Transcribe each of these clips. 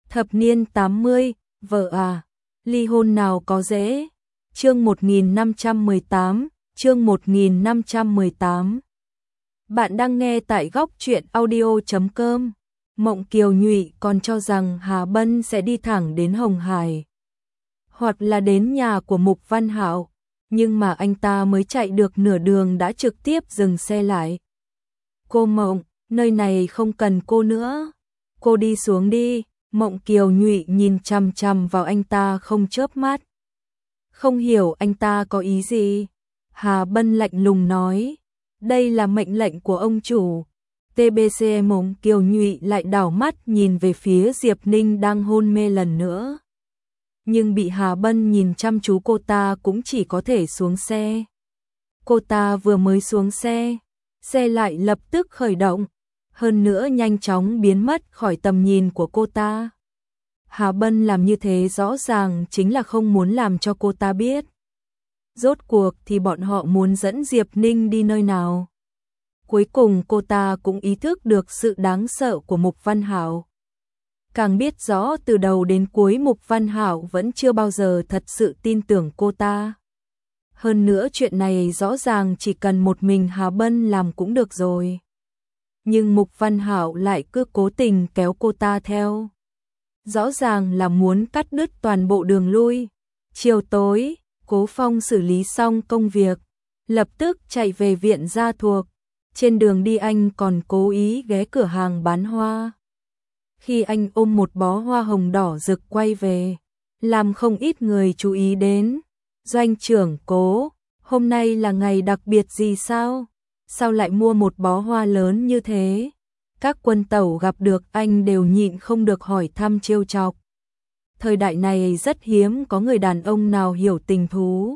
Thập niên 80, vợ à, ly hôn nào có dễ. Chương 1518, chương 1518. Bạn đang nghe tại góc truyện audio.com. Mộng Kiều Nhụy còn cho rằng Hà Bân sẽ đi thẳng đến Hồng Hải, hoặc là đến nhà của Mục Văn Hạo, nhưng mà anh ta mới chạy được nửa đường đã trực tiếp dừng xe lại. Cô Mộng, nơi này không cần cô nữa. Cô đi xuống đi. Mộng Kiều Nhụy nhìn chằm chằm vào anh ta không chớp mắt. Không hiểu anh ta có ý gì. Hà Bân lạnh lùng nói, đây là mệnh lệnh của ông chủ. TBC. Mộng Kiều Nhụy lại đảo mắt nhìn về phía Diệp Ninh đang hôn mê lần nữa. Nhưng bị Hà Bân nhìn chăm chú, cô ta cũng chỉ có thể xuống xe. Cô ta vừa mới xuống xe, xe lại lập tức khởi động, hơn nữa nhanh chóng biến mất khỏi tầm nhìn của cô ta. Hà Bân làm như thế rõ ràng chính là không muốn làm cho cô ta biết. Rốt cuộc thì bọn họ muốn dẫn Diệp Ninh đi nơi nào. Cuối cùng cô ta cũng ý thức được sự đáng sợ của Mục Văn Hạo. Càng biết rõ từ đầu đến cuối Mục Văn Hạo vẫn chưa bao giờ thật sự tin tưởng cô ta. Hơn nữa chuyện này rõ ràng chỉ cần một mình Hà Bân làm cũng được rồi. Nhưng Mục Văn Hạo lại cứ cố tình kéo cô ta theo. Rõ ràng là muốn cắt đứt toàn bộ đường lui. Chiều tối, Cố Phong xử lý xong công việc, lập tức chạy về viện gia thuộc. Trên đường đi anh còn cố ý ghé cửa hàng bán hoa. Khi anh ôm một bó hoa hồng đỏ rực quay về, làm không ít người chú ý đến. Doanh trưởng Cố, hôm nay là ngày đặc biệt gì sao? Sao lại mua một bó hoa lớn như thế? Các quân tẩu gặp được anh đều nhịn không được hỏi thăm trêu chọc. Thời đại này rất hiếm có người đàn ông nào hiểu tình thú.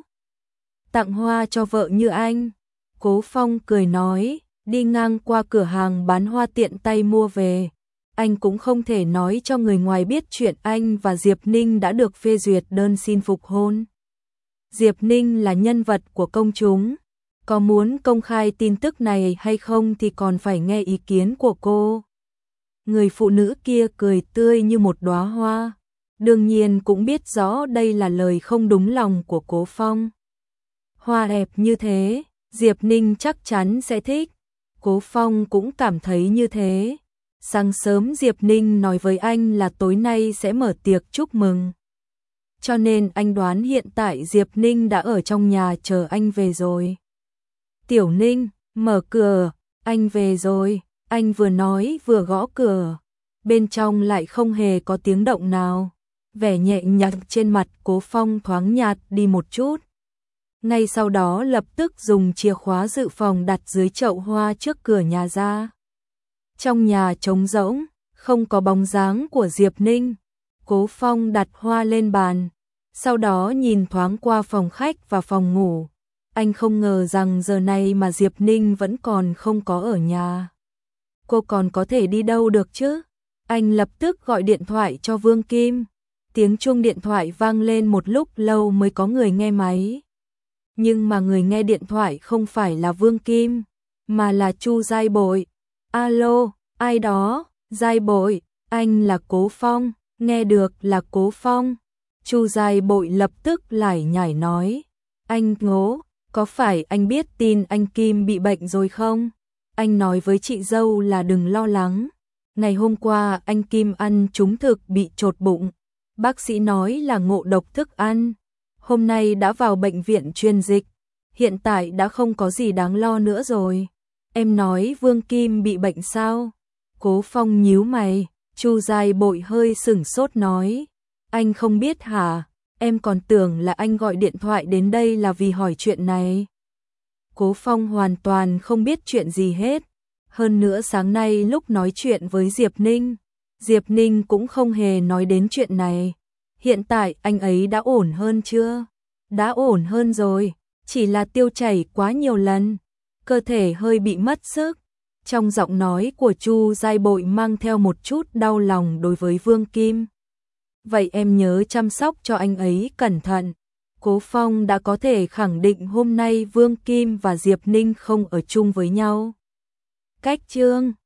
Tặng hoa cho vợ như anh. Cố Phong cười nói, đi ngang qua cửa hàng bán hoa tiện tay mua về. Anh cũng không thể nói cho người ngoài biết chuyện anh và Diệp Ninh đã được phê duyệt đơn xin phục hôn. Diệp Ninh là nhân vật của công chúng. Có muốn công khai tin tức này hay không thì còn phải nghe ý kiến của cô. Người phụ nữ kia cười tươi như một đóa hoa. Đương nhiên cũng biết rõ đây là lời không đúng lòng của Cố Phong. Hoa đẹp như thế, Diệp Ninh chắc chắn sẽ thích. Cố Phong cũng cảm thấy như thế. Sáng sớm Diệp Ninh nói với anh là tối nay sẽ mở tiệc chúc mừng. Cho nên anh đoán hiện tại Diệp Ninh đã ở trong nhà chờ anh về rồi. Tiểu Ninh, mở cửa, anh về rồi. Anh vừa nói vừa gõ cửa. Bên trong lại không hề có tiếng động nào. Vẻ nhẹ nhàng trên mặt Cố Phong thoáng nhạt đi một chút. Ngay sau đó lập tức dùng chìa khóa dự phòng đặt dưới chậu hoa trước cửa nhà ra. Trong nhà trống rỗng, không có bóng dáng của Diệp Ninh. Cố Phong đặt hoa lên bàn, sau đó nhìn thoáng qua phòng khách và phòng ngủ. Anh không ngờ rằng giờ này mà Diệp Ninh vẫn còn không có ở nhà. Cô còn có thể đi đâu được chứ? Anh lập tức gọi điện thoại cho Vương Kim. Tiếng chuông điện thoại vang lên một lúc lâu mới có người nghe máy. Nhưng mà người nghe điện thoại không phải là Vương Kim, mà là Chu Giai Bội. Alo, ai đó? Giai Bội, anh là Cố Phong. Nghe được là Cố Phong. Chu Giai Bội lập tức lải nhải nói, anh Ngố, có phải anh biết tin anh Kim bị bệnh rồi không? Anh nói với chị dâu là đừng lo lắng. Ngày hôm qua anh Kim ăn trúng thực bị chột bụng. Bác sĩ nói là ngộ độc thức ăn. Hôm nay đã vào bệnh viện truyền dịch. Hiện tại đã không có gì đáng lo nữa rồi. Em nói Vương Kim bị bệnh sao? Cố Phong nhíu mày. Chu Giai Bội hơi sửng sốt nói, anh không biết hả? Em còn tưởng là anh gọi điện thoại đến đây là vì hỏi chuyện này. Cố Phong hoàn toàn không biết chuyện gì hết. Hơn nữa sáng nay lúc nói chuyện với Diệp Ninh cũng không hề nói đến chuyện này. Hiện tại anh ấy đã ổn hơn chưa? Đã ổn hơn rồi, chỉ là tiêu chảy quá nhiều lần, cơ thể hơi bị mất sức. Trong giọng nói của Chu Giai Bội mang theo một chút đau lòng đối với Vương Kim. Vậy em nhớ chăm sóc cho anh ấy cẩn thận. Cố Phong đã có thể khẳng định hôm nay Vương Kim và Diệp Ninh không ở chung với nhau. Cách chương